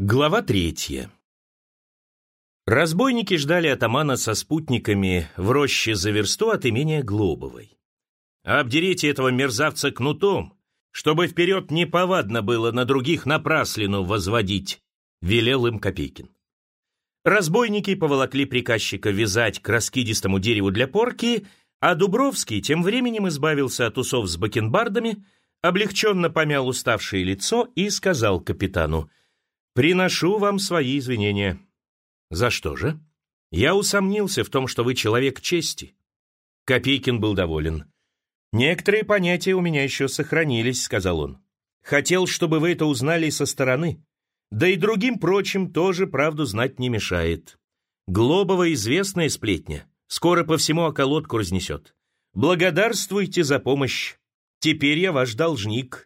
Глава 3. Разбойники ждали атамана со спутниками в роще за версту от имения Глобовой. «Обдерите этого мерзавца кнутом, чтобы вперед неповадно было на других напраслину возводить», — велел им Копейкин. Разбойники поволокли приказчика вязать к раскидистому дереву для порки, а Дубровский тем временем избавился от усов с бакенбардами, облегченно помял уставшее лицо и сказал капитану: «Приношу вам свои извинения». «За что же?» «Я усомнился в том, что вы человек чести». Копейкин был доволен. «Некоторые понятия у меня еще сохранились», — сказал он. «Хотел, чтобы вы это узнали со стороны. Да и другим прочим тоже правду знать не мешает. Глобова известная сплетня. Скоро по всему околотку разнесет. Благодарствуйте за помощь. Теперь я ваш должник.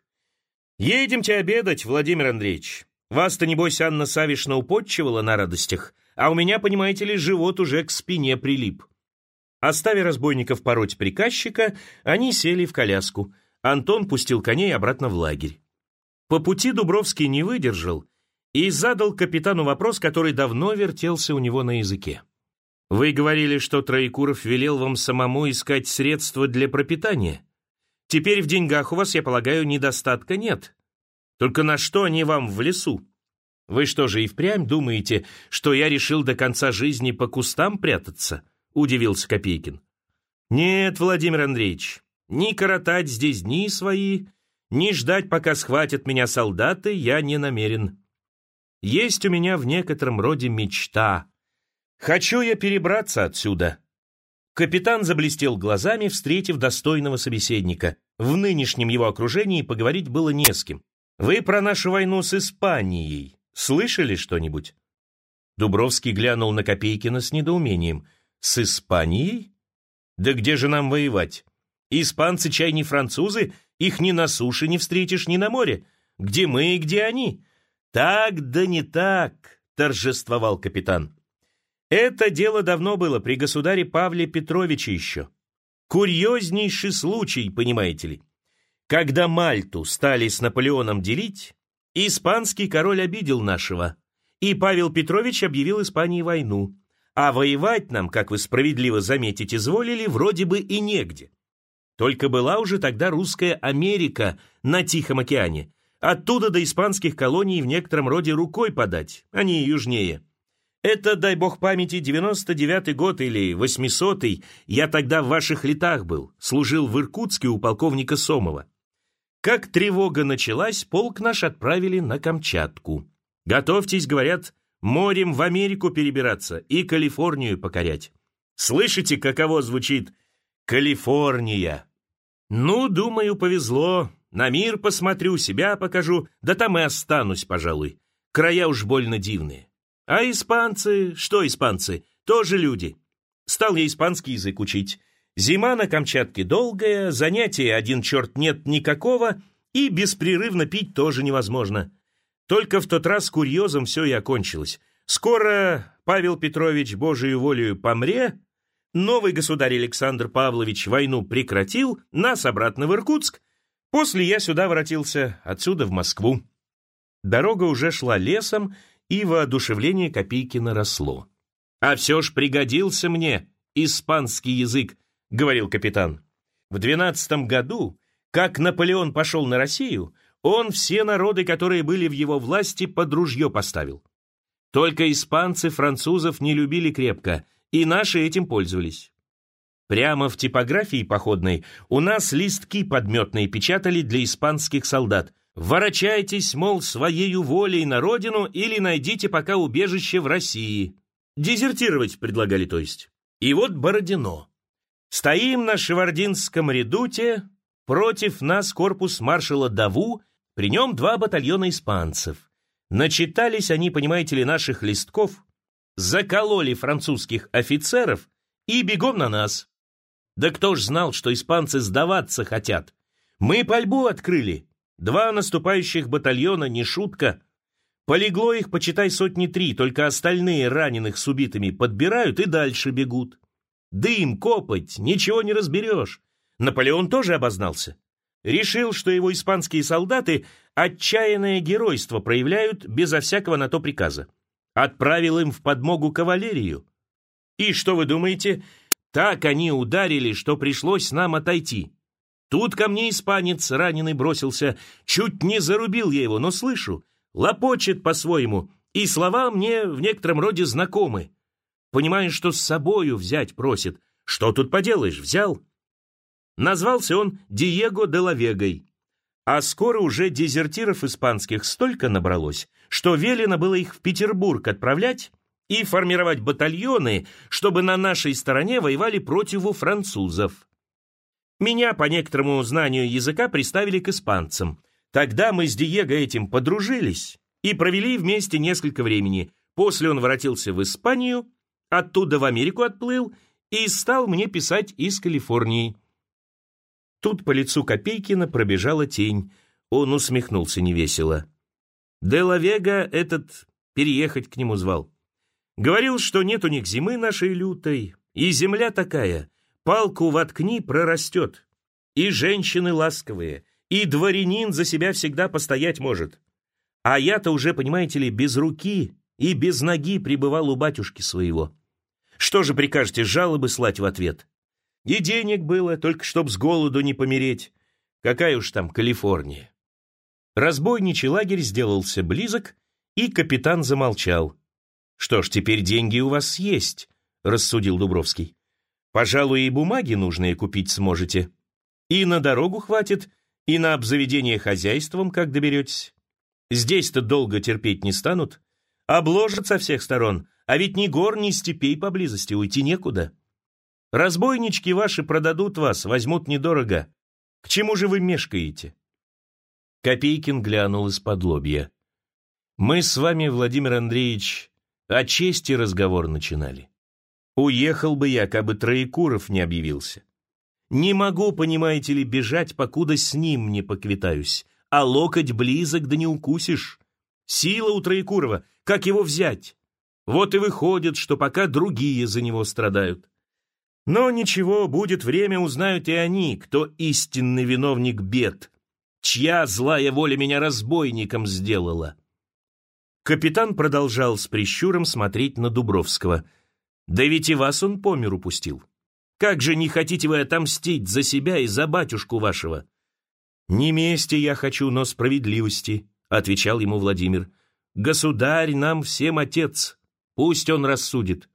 Едемте обедать, Владимир Андреевич. Вас-то, небось, Анна Савишна употчевала на радостях, а у меня, понимаете ли, живот уже к спине прилип». Оставив разбойников пороть приказчика, они сели в коляску. Антон пустил коней обратно в лагерь. По пути Дубровский не выдержал и задал капитану вопрос, который давно вертелся у него на языке. «Вы говорили, что Троекуров велел вам самому искать средства для пропитания. Теперь в деньгах у вас, я полагаю, недостатка нет. Только на что они вам в лесу? Вы что же и впрямь думаете, что я решил до конца жизни по кустам прятаться?» — удивился Копейкин. «Нет, Владимир Андреевич, ни коротать здесь дни свои, ни ждать, пока схватят меня солдаты, я не намерен. Есть у меня в некотором роде мечта. Хочу я перебраться отсюда». Капитан заблестел глазами, встретив достойного собеседника. В нынешнем его окружении поговорить было не с кем. «Вы про нашу войну с Испанией слышали что-нибудь?» Дубровский глянул на Копейкина с недоумением. «С Испанией? Да где же нам воевать? Испанцы, чай, не французы, их ни на суше не встретишь, ни на море. Где мы и где они?» «Так да не так», — торжествовал капитан. «Это дело давно было, при государе Павле Петровиче еще. Курьезнейший случай, понимаете ли. Когда Мальту стали с Наполеоном делить, испанский король обидел нашего, и Павел Петрович объявил Испании войну. А воевать нам, как вы справедливо заметить изволили, вроде бы и негде. Только была уже тогда русская Америка на Тихом океане. Оттуда до испанских колоний в некотором роде рукой подать, они южнее. Это, дай бог памяти, 99-й год или 800-й, я тогда в ваших летах был, служил в Иркутске у полковника Сомова. Как тревога началась, полк наш отправили на Камчатку. Готовьтесь, говорят, морем в Америку перебираться и Калифорнию покорять. Слышите, каково звучит «Калифорния»? Ну, думаю, повезло. На мир посмотрю, себя покажу, да там и останусь, пожалуй. Края уж больно дивные. А испанцы, что испанцы, тоже люди. Стал я испанский язык учить. Зима на Камчатке долгая, занятия один черт нет никакого, и беспрерывно пить тоже невозможно. Только в тот раз курьезом все и окончилось. Скоро Павел Петрович Божию волею помре, новый государь Александр Павлович войну прекратил, нас обратно в Иркутск, после я сюда воротился, отсюда в Москву. Дорога уже шла лесом, и воодушевление Копейкина росло. «А все ж пригодился мне испанский язык», — говорил капитан. «В 12-м году, как Наполеон пошел на Россию, он все народы, которые были в его власти, под ружье поставил. Только испанцы французов не любили крепко, и наши этим пользовались. Прямо в типографии походной у нас листки подметные печатали для испанских солдат. Ворочайтесь, мол, своею волей на родину или найдите пока убежище в России. Дезертировать предлагали, то есть. И вот Бородино. Стоим на Шевардинском редуте, против нас корпус маршала Даву, при нем 2 батальона испанцев. Начитались они, понимаете ли, наших листков, закололи французских офицеров и бегом на нас. Да кто ж знал, что испанцы сдаваться хотят? Мы пальбу открыли. 2 наступающих батальона, не шутка. Полегло их, почитай, 3 сотни, только остальные раненых с убитыми подбирают и дальше бегут. Дым, копоть, ничего не разберешь. Наполеон тоже обознался. Решил, что его испанские солдаты отчаянное геройство проявляют безо всякого на то приказа. Отправил им в подмогу кавалерию. И что вы думаете? Так они ударили, что пришлось нам отойти. Тут ко мне испанец раненый бросился, чуть не зарубил я его, но слышу, лопочет по-своему, и слова мне в некотором роде знакомы. Понимаю, что с собою взять просит. Что тут поделаешь, взял. Назвался он Диего де ла Вегой. А скоро уже дезертиров испанских столько набралось, что велено было их в Петербург отправлять и формировать батальоны, чтобы на нашей стороне воевали против французов. Меня по некоторому знанию языка приставили к испанцам. Тогда мы с Диего этим подружились и провели вместе несколько времени. После он воротился в Испанию, оттуда в Америку отплыл и стал мне писать из Калифорнии. Тут по лицу Копейкина пробежала тень. Он усмехнулся невесело. Де ла Вега этот переехать к нему звал. Говорил, что нет у них зимы нашей лютой, и земля такая, палку воткни, прорастет. И женщины ласковые, и дворянин за себя всегда постоять может. А я-то уже, понимаете ли, без руки и без ноги пребывал у батюшки своего. Что же прикажете, жалобы слать в ответ? И денег было, только чтоб с голоду не помереть. Какая уж там Калифорния. Разбойничий лагерь сделался близок, и капитан замолчал. «Что ж, теперь деньги у вас есть», — рассудил Дубровский. «Пожалуй, и бумаги нужные купить сможете. И на дорогу хватит, и на обзаведение хозяйством, как доберетесь. Здесь-то долго терпеть не станут. Обложат со всех сторон, а ведь ни гор, ни степей поблизости, уйти некуда. Разбойнички ваши продадут вас, возьмут недорого. К чему же вы мешкаете?» Копейкин глянул из-под лобья. «Мы с вами, Владимир Андреевич, о чести разговор начинали. Уехал бы я, кабы Троекуров не объявился. Не могу, понимаете ли, бежать, покуда с ним не поквитаюсь. А локоть близок, да не укусишь. Сила у Троекурова, как его взять? Вот и выходит, что пока другие за него страдают. Но ничего, будет время, узнают и они, кто истинный виновник бед, чья злая воля меня разбойником сделала». Капитан продолжал с прищуром смотреть на Дубровского. «Да ведь и вас он по миру пустил. Как же не хотите вы отомстить за себя и за батюшку вашего?» «Не мести я хочу, но справедливости», — отвечал ему Владимир. «Государь нам всем отец, пусть он рассудит».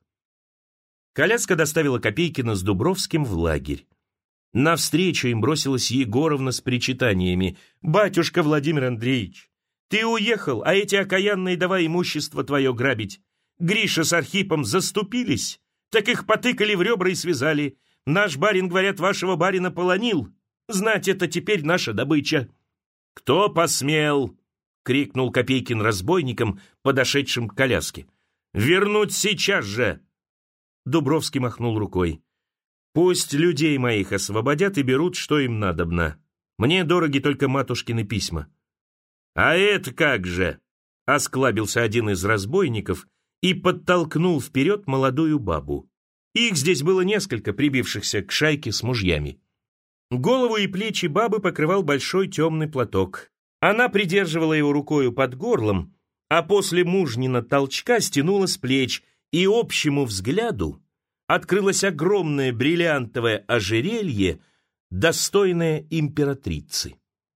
Коляска доставила Копейкина с Дубровским в лагерь. Навстречу им бросилась Егоровна с причитаниями. «Батюшка Владимир Андреевич, ты уехал, а эти окаянные давай имущество твое грабить. Гриша с Архипом заступились, так их потыкали в ребра и связали. Наш барин, говорят, вашего барина полонил. Знать это теперь наша добыча». «Кто посмел?» — крикнул Копейкин разбойникам, подошедшим к коляске. «Вернуть сейчас же!» Дубровский махнул рукой. «Пусть людей моих освободят и берут, что им надобно. Мне дороги только матушкины письма». «А это как же?» — осклабился один из разбойников и подтолкнул вперед молодую бабу. Их здесь было несколько, прибившихся к шайке с мужьями. Голову и плечи бабы покрывал большой темный платок. Она придерживала его рукою под горлом, а после мужнина толчка стянула с плеч, и общему взгляду открылось огромное бриллиантовое ожерелье, достойное императрицы.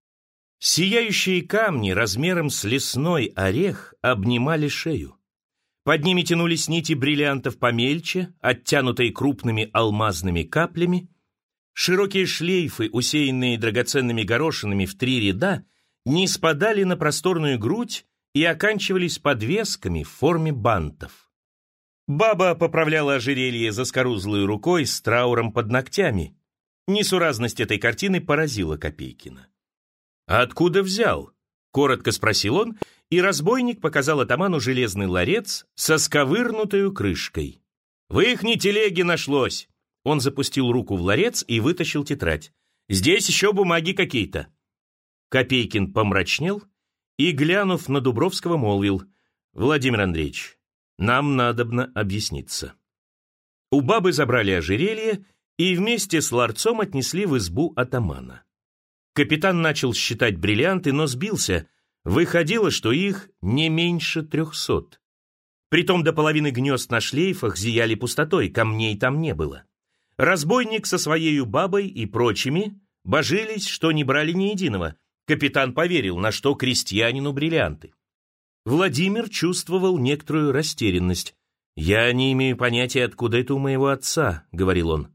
Сияющие камни размером с лесной орех обнимали шею. Под ними тянулись нити бриллиантов помельче, оттянутые крупными алмазными каплями. Широкие шлейфы, усеянные драгоценными горошинами в 3 ряда, не спадали на просторную грудь и оканчивались подвесками в форме бантов. Баба поправляла ожерелье заскорузлой рукой с трауром под ногтями. Несуразность этой картины поразила Копейкина. «А откуда взял?» — коротко спросил он, и разбойник показал атаману железный ларец со сковырнутою крышкой. «В ихней телеге нашлось!» Он запустил руку в ларец и вытащил тетрадь. «Здесь еще бумаги какие-то». Копейкин помрачнел и, глянув на Дубровского, молвил: «Владимир Андреевич, нам надобно объясниться». У бабы забрали ожерелье и вместе с ларцом отнесли в избу атамана. Капитан начал считать бриллианты, но сбился, Выходило, что их не меньше 300. Притом до половины гнезд на шлейфах зияли пустотой, камней там не было. Разбойник со своею бабой и прочими божились, что не брали ни единого. Капитан поверил, на что крестьянину бриллианты. Владимир чувствовал некоторую растерянность. «Я не имею понятия, откуда это у моего отца», — говорил он.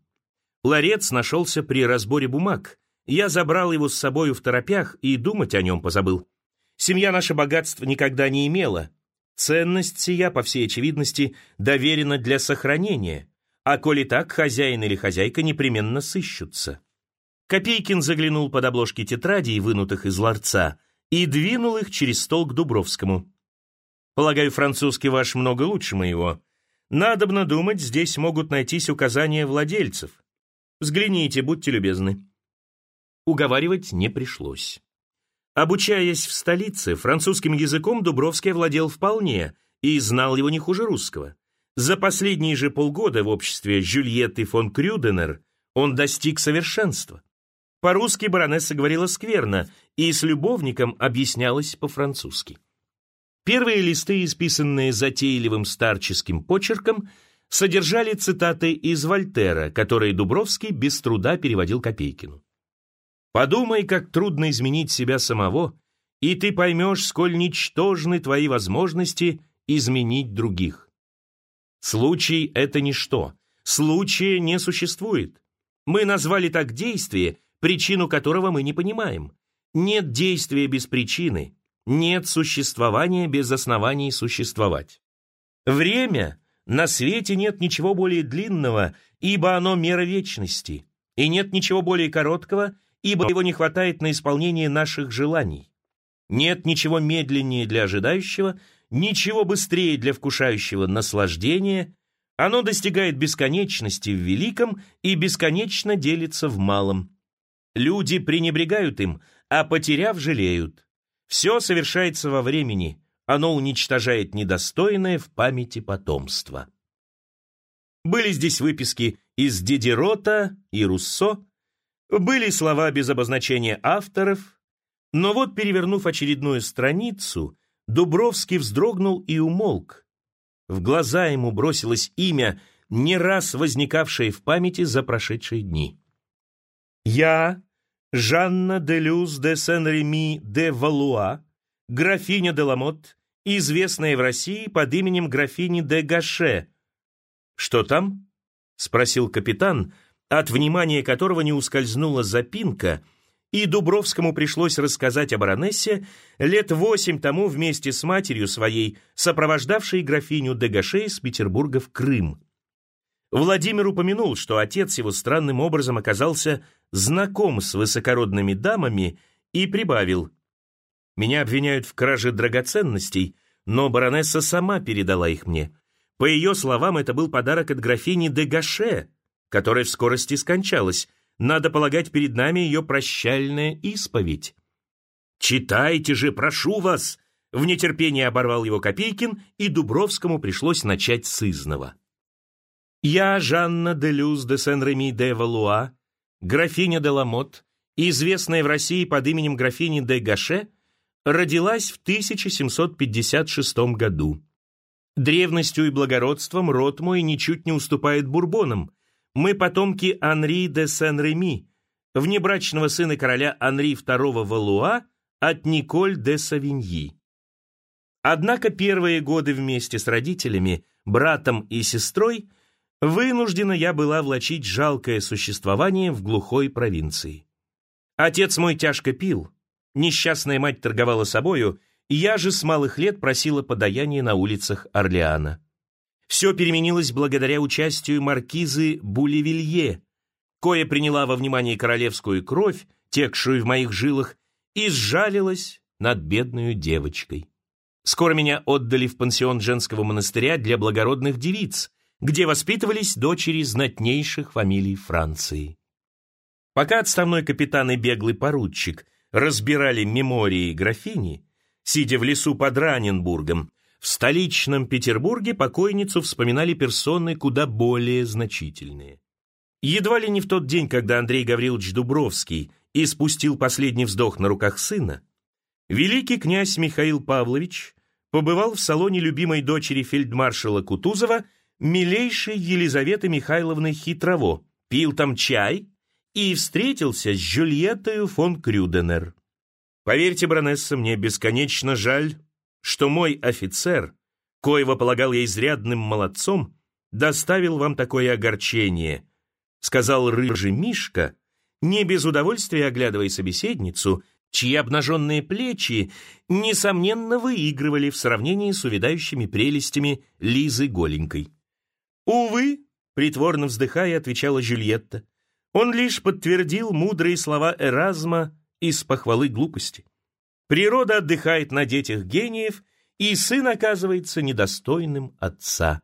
Ларец нашелся при разборе бумаг. Я забрал его с собою в торопях и думать о нем позабыл. Семья наша богатства никогда не имела. Ценность сия, по всей очевидности, доверена для сохранения, а коли так, хозяин или хозяйка непременно сыщутся. Копейкин заглянул под обложки тетрадей, вынутых из ларца, и двинул их через стол к Дубровскому. «Полагаю, французский ваш много лучше моего. Надобно думать, здесь могут найтись указания владельцев. Взгляните, будьте любезны». Уговаривать не пришлось. Обучаясь в столице, французским языком Дубровский овладел вполне и знал его не хуже русского. За последние же полгода в обществе Жюльетты фон Крюденер он достиг совершенства. По-русски баронесса говорила скверно и с любовником объяснялась по-французски. Первые листы, исписанные затейливым старческим почерком, содержали цитаты из Вольтера, которые Дубровский без труда переводил Копейкину. «Подумай, как трудно изменить себя самого, и ты поймешь, сколь ничтожны твои возможности изменить других. Случай — это ничто, случая не существует. Мы назвали так действие, причину которого мы не понимаем. Нет действия без причины, нет существования без оснований существовать. Время, на свете нет ничего более длинного, ибо оно мера вечности, и нет ничего более короткого, ибо его не хватает на исполнение наших желаний. Нет ничего медленнее для ожидающего, ничего быстрее для вкушающего наслаждения. Оно достигает бесконечности в великом и бесконечно делится в малом. Люди пренебрегают им, а потеряв, жалеют. Все совершается во времени, оно уничтожает недостойное в памяти потомства». Были здесь выписки из Дидерота и Руссо, были слова без обозначения авторов, но вот, перевернув очередную страницу, Дубровский вздрогнул и умолк. В глаза ему бросилось имя, не раз возникавшее в памяти за прошедшие дни. «Я, Жанна де Люз де Сен-Реми де Валуа, графиня де Ламотт, известная в России под именем графини де Гаше». «Что там?» — спросил капитан, от внимания которого не ускользнула запинка, и Дубровскому пришлось рассказать о баронессе, лет 8 тому вместе с матерью своей, сопровождавшей графиню де Гаше из Петербурга в Крым. Владимир упомянул, что отец его странным образом оказался знаком с высокородными дамами, и прибавил: «Меня обвиняют в краже драгоценностей, но баронесса сама передала их мне. По ее словам, это был подарок от графини де Гаше, которая в скорости скончалась. Надо полагать, перед нами ее прощальная исповедь». «Читайте же, прошу вас!» В нетерпении оборвал его Копейкин, и Дубровскому пришлось начать сызнова. «Я, Жанна де Люз де Сен-Реми де Валуа, графиня де Ламотт, известная в России под именем графини де Гаше, родилась в 1756 году. Древностью и благородством род мой ничуть не уступает бурбонам. Мы потомки Анри де Сен-Реми, внебрачного сына короля Анри II Валуа от Николь де Савиньи. Однако первые годы вместе с родителями, братом и сестрой вынуждена я была влачить жалкое существование в глухой провинции. Отец мой тяжко пил, несчастная мать торговала собою, и я же с малых лет просила подаяние на улицах Орлеана. Все переменилось благодаря участию маркизы Булевилье, кое приняла во внимание королевскую кровь, текшую в моих жилах, и сжалилась над бедную девочкой. Скоро меня отдали в пансион женского монастыря для благородных девиц, где воспитывались дочери знатнейших фамилий Франции. Пока отставной капитан и беглый поручик разбирали мемории графини, сидя в лесу под Раненбургом, в столичном Петербурге покойницу вспоминали персоны куда более значительные. Едва ли не в тот день, когда Андрей Гаврилович Дубровский испустил последний вздох на руках сына, Великий князь Михаил Павлович побывал в салоне любимой дочери фельдмаршала Кутузова, милейшей Елизаветы Михайловны Хитрово, пил там чай и встретился с Жюльеттою фон Крюденер. Поверьте, баронесса, мне бесконечно жаль, что мой офицер, коего полагал я изрядным молодцом, доставил вам такое огорчение, сказал рыжий Мишка, не без удовольствия оглядывая собеседницу, чьи обнаженные плечи, несомненно, выигрывали в сравнении с увядающими прелестями Лизы голенькой. «Увы», — притворно вздыхая, отвечала Жюльетта, «он лишь подтвердил мудрые слова Эразма из похвалы глупости. Природа отдыхает на детях гениев, и сын оказывается недостойным отца.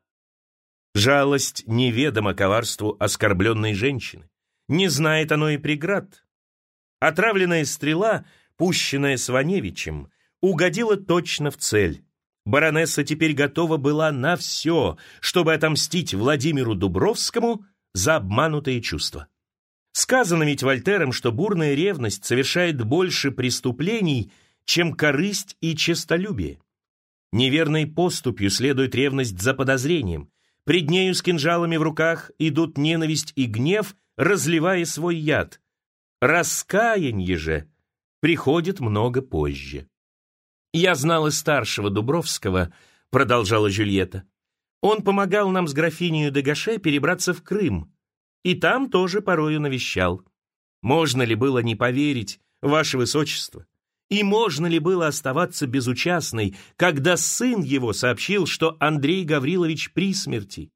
Жалость неведома коварству оскорбленной женщины, не знает оно и преград. Отравленная стрела, пущенная Сваневичем, угодила точно в цель. Баронесса теперь готова была на все, чтобы отомстить Владимиру Дубровскому за обманутые чувства. Сказано ведь Вольтером, что бурная ревность совершает больше преступлений, чем корысть и честолюбие. Неверной поступью следует ревность за подозрением. Пред нею с кинжалами в руках идут ненависть и гнев, разливая свой яд. Раскаяние же приходит много позже. «Я знала старшего Дубровского», — продолжала Жюльетта. «Он помогал нам с графинею де Гаше перебраться в Крым, и там тоже порою навещал. Можно ли было не поверить, ваше высочество? И можно ли было оставаться безучастной, когда сын его сообщил, что Андрей Гаврилович при смерти?»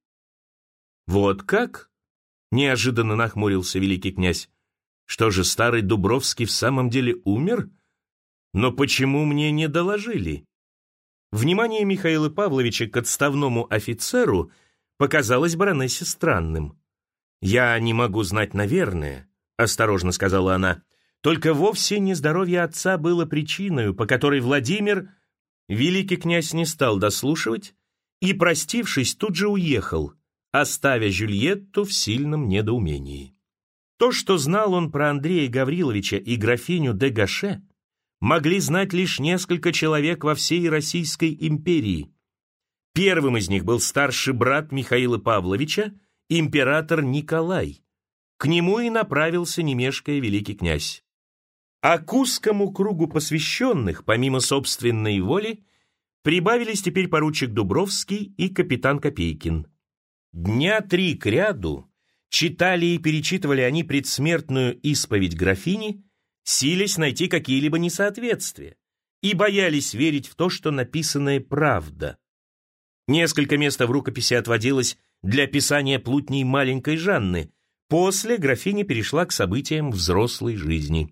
«Вот как?» — неожиданно нахмурился великий князь. «Что же, старый Дубровский в самом деле умер? Но почему мне не доложили?» Внимание Михаила Павловича к отставному офицеру показалось баронессе странным. «Я не могу знать, наверное», — осторожно сказала она, «только вовсе не здоровье отца было причиной, по которой Владимир...» Великий князь не стал дослушивать и, простившись, тут же уехал, оставя Жюльетту в сильном недоумении. То, что знал он про Андрея Гавриловича и графиню де Гаше, могли знать лишь несколько человек во всей Российской империи. Первым из них был старший брат Михаила Павловича, император Николай. К нему и направился, не мешкая, великий князь. А к узкому кругу посвященных, помимо собственной воли, прибавились теперь поручик Дубровский и капитан Копейкин. Дня 3 кряду читали и перечитывали они предсмертную исповедь графини, силясь найти какие-либо несоответствия, и боялись верить в то, что написанное правда. Несколько места в рукописи отводилось для описания плутней маленькой Жанны. После графиня перешла к событиям взрослой жизни.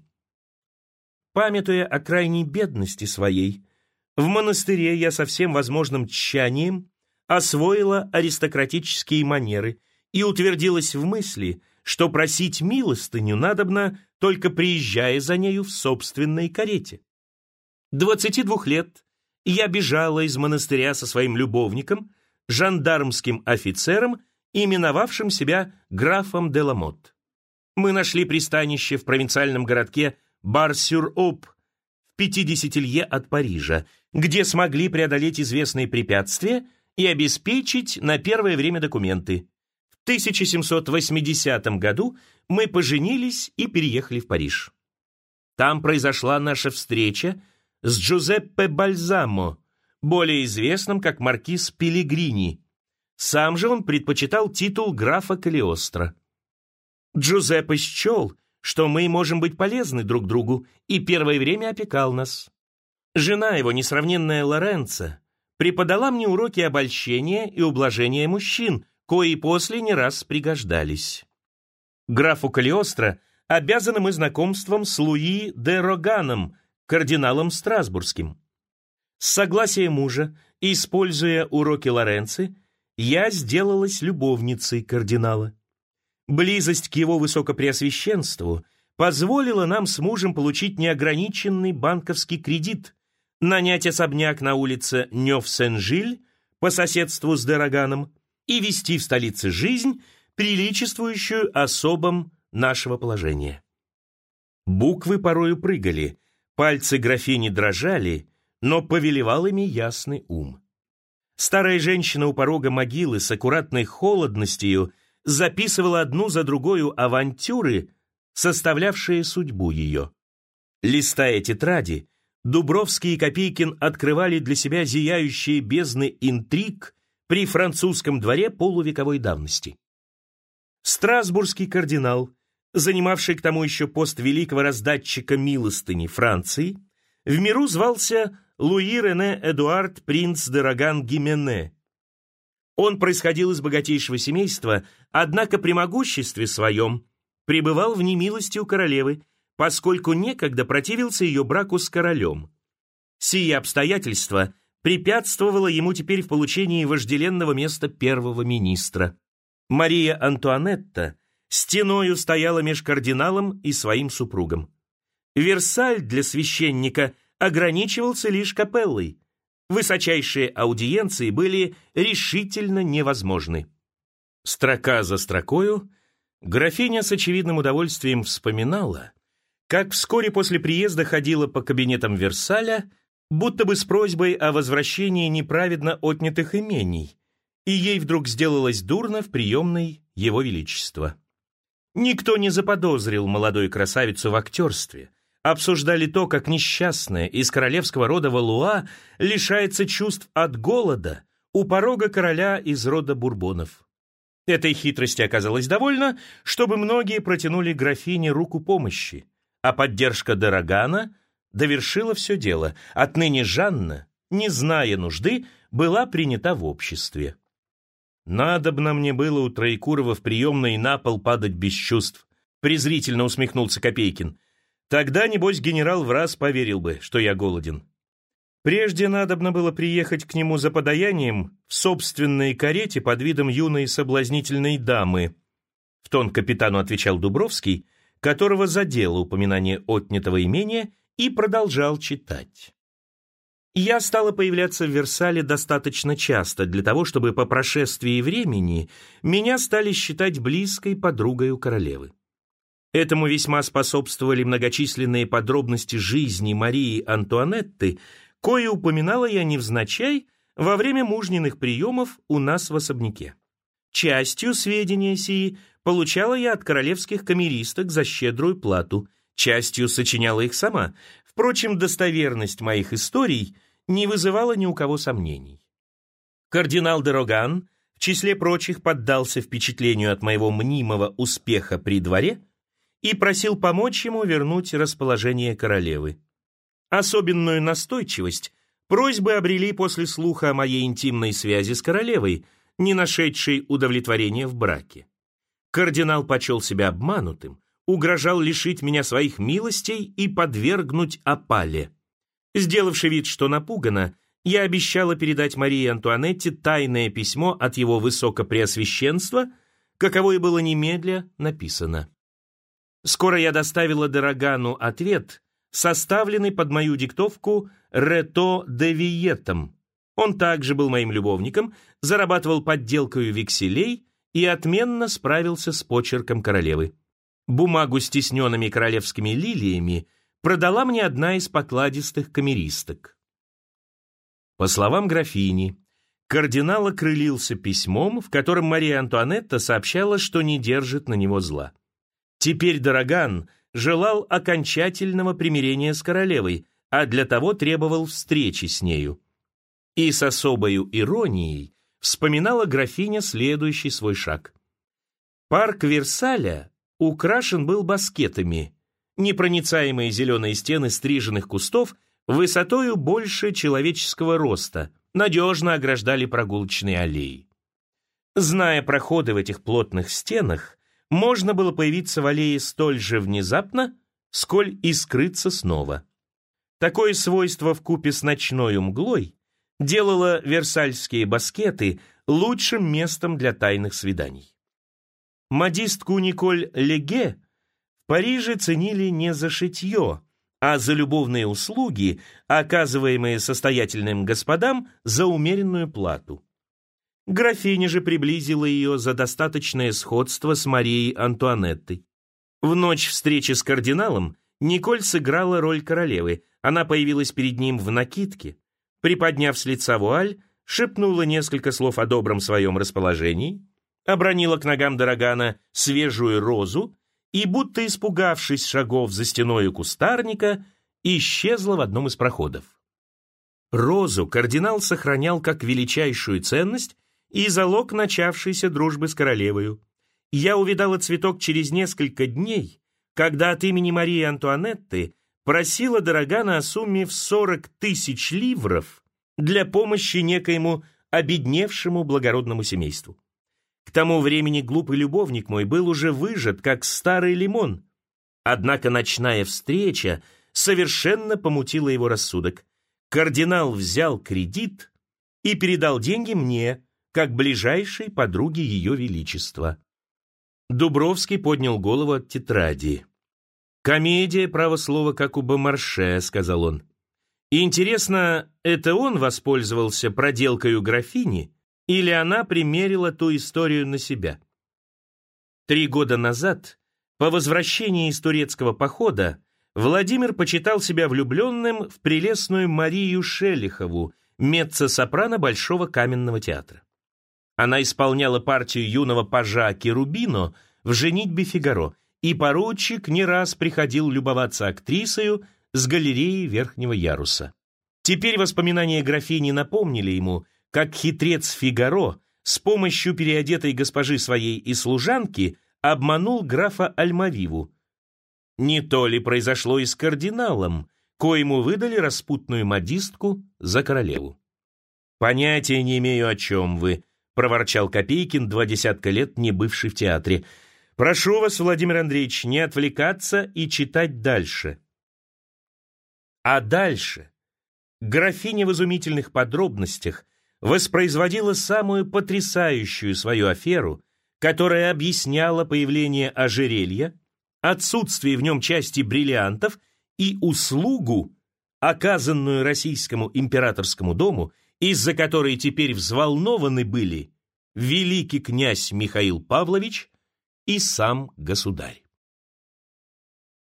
Памятуя о крайней бедности своей, в монастыре я со всем возможным тщанием освоила аристократические манеры и утвердилась в мысли, что просить милостыню надобно, только приезжая за нею в собственной карете. 22 лет я бежала из монастыря со своим любовником, жандармским офицером, именовавшим себя графом де Ламотт. Мы нашли пристанище в провинциальном городке Бар-сюр-Об, в 50 лье от Парижа, где смогли преодолеть известные препятствия и обеспечить на первое время документы. В 1780 году мы поженились и переехали в Париж. Там произошла наша встреча с Джузеппе Бальзамо, более известным как маркиз Пеллегрини. Сам же он предпочитал титул графа Калиостро. Джузеппе счел, что мы можем быть полезны друг другу, и первое время опекал нас. Жена его, несравненная Лоренцо, преподала мне уроки обольщения и ублажения мужчин, кои после не раз пригождались. Графу Калиостро обязаны мы знакомством с Луи де Роганом, кардиналом Страсбургским. С согласия мужа, используя уроки Лоренцо, я сделалась любовницей кардинала. Близость к его высокопреосвященству позволила нам с мужем получить неограниченный банковский кредит, нанять особняк на улице Нёв-Сен-Жиль по соседству с де Роганом и вести в столице жизнь, приличествующую особам нашего положения. Буквы порою прыгали, Пальцы графини дрожали, но повелевал ими ясный ум. Старая женщина у порога могилы с аккуратной холодностью записывала одну за другою авантюры, составлявшие судьбу ее. Листая тетради, Дубровский и Копейкин открывали для себя зияющие бездны интриг при французском дворе полувековой давности. Страсбургский кардинал, занимавший к тому еще пост великого раздатчика милостыни Франции, в миру звался Луи Рене Эдуард принц де Роган-Гимене. Он происходил из богатейшего семейства, однако при могуществе своем пребывал в немилости у королевы, поскольку некогда противился ее браку с королем. Сие обстоятельство препятствовало ему теперь в получении вожделенного места первого министра. Мария Антуанетта стеною стояла меж кардиналом и своим супругом. Версаль для священника ограничивался лишь капеллой. Высочайшие аудиенции были решительно невозможны. Строка за строкою графиня с очевидным удовольствием вспоминала, как вскоре после приезда ходила по кабинетам Версаля, будто бы с просьбой о возвращении неправедно отнятых имений, и ей вдруг сделалось дурно в приемной Его Величества. Никто не заподозрил молодую красавицу в актерстве. Обсуждали то, как несчастная из королевского рода Валуа лишается чувств от голода у порога короля из рода Бурбонов. Этой хитрости оказалось довольно, чтобы многие протянули графине руку помощи, а поддержка де Рогана довершила все дело. Отныне Жанна, не зная нужды, была принята в обществе. «Надобно мне было у Троекурова в приемной на пол падать без чувств», презрительно усмехнулся Копейкин. «Тогда, небось, генерал враз поверил бы, что я голоден. Прежде надобно было приехать к нему за подаянием в собственной карете под видом юной соблазнительной дамы», в тон капитану отвечал Дубровский, которого задело упоминание отнятого имения, и продолжал читать. «Я стала появляться в Версале достаточно часто для того, чтобы по прошествии времени меня стали считать близкой подругою королевы. Этому весьма способствовали многочисленные подробности жизни Марии Антуанетты, кое упоминала я невзначай во время мужниных приемов у нас в особняке. Частью сведения сии получала я от королевских камеристок за щедрую плату, частью сочиняла их сама. Впрочем, достоверность моих историй не вызывала ни у кого сомнений. Кардинал де Роган, в числе прочих, поддался впечатлению от моего мнимого успеха при дворе и просил помочь ему вернуть расположение королевы. Особенную настойчивость просьбы обрели после слуха о моей интимной связи с королевой, не нашедшей удовлетворения в браке. Кардинал почел себя обманутым, угрожал лишить меня своих милостей и подвергнуть опале. Сделавши вид, что напугана, я обещала передать Марии Антуанетте тайное письмо от его высокопреосвященства, каковое было немедля написано. Скоро я доставила де Рогану ответ, составленный под мою диктовку Рето де Виетом. Он также был моим любовником, зарабатывал подделкою векселей и отменно справился с почерком королевы. Бумагу с тисненными королевскими лилиями продала мне одна из покладистых камеристок. По словам графини, кардинал окрылился письмом, в котором Мария Антуанетта сообщала, что не держит на него зла. Теперь де Роган желал окончательного примирения с королевой, а для того требовал встречи с нею. И с особою иронией вспоминала графиня следующий свой шаг. Парк Версаля украшен был баскетами, непроницаемые зеленые стены стриженных кустов высотою больше человеческого роста, надежно ограждали прогулочные аллеи. Зная проходы в этих плотных стенах, можно было появиться в аллее столь же внезапно, сколь и скрыться снова. Такое свойство вкупе с ночной мглой делало версальские баскеты лучшим местом для тайных свиданий. Модистку Николь Леге в Париже ценили не за шитье, а за любовные услуги, оказываемые состоятельным господам за умеренную плату. Графиня же приблизила ее за достаточное сходство с Марией Антуанеттой. В ночь встречи с кардиналом Николь сыграла роль королевы. Она появилась перед ним в накидке, приподняв с лица вуаль, шепнула несколько слов о добром своем расположении, обронила к ногам Дарагана свежую розу и, будто испугавшись шагов за стеною кустарника, исчезла в одном из проходов. Розу кардинал сохранял как величайшую ценность и залог начавшейся дружбы с королевою. Я увидала цветок через несколько дней, когда от имени Марии Антуанетты просила Дарагана о сумме в 40 000 ливров для помощи некоему обедневшему благородному семейству. К тому времени глупый любовник мой был уже выжат, как старый лимон. Однако ночная встреча совершенно помутила его рассудок. Кардинал взял кредит и передал деньги мне, как ближайшей подруге Ее Величества. Дубровский поднял голову от тетради. «Комедия, право слово, как у Бомарше», — сказал он. «Интересно, это он воспользовался проделкою графини, или она примерила ту историю на себя?» 3 года назад, по возвращении из турецкого похода, Владимир почитал себя влюбленным в прелестную Марию Шелихову, меццо-сопрано Большого каменного театра. Она исполняла партию юного пажа Керубино в «Женитьбе Фигаро», и поручик не раз приходил любоваться актрисою с галереи верхнего яруса. Теперь воспоминания графини напомнили ему, как хитрец Фигаро с помощью переодетой госпожи своей и служанки обманул графа Альмавиву. Не то ли произошло и с кардиналом, коему выдали распутную модистку за королеву? «Понятия не имею, о чем вы», — проворчал Копейкин, 20 лет не бывший в театре. «Прошу вас, Владимир Андреевич, не отвлекаться и читать дальше». А дальше графиня в изумительных подробностях воспроизводила самую потрясающую свою аферу, которая объясняла появление ожерелья, отсутствие в нем части бриллиантов и услугу, оказанную российскому императорскому дому, из-за которой теперь взволнованы были великий князь Михаил Павлович и сам государь.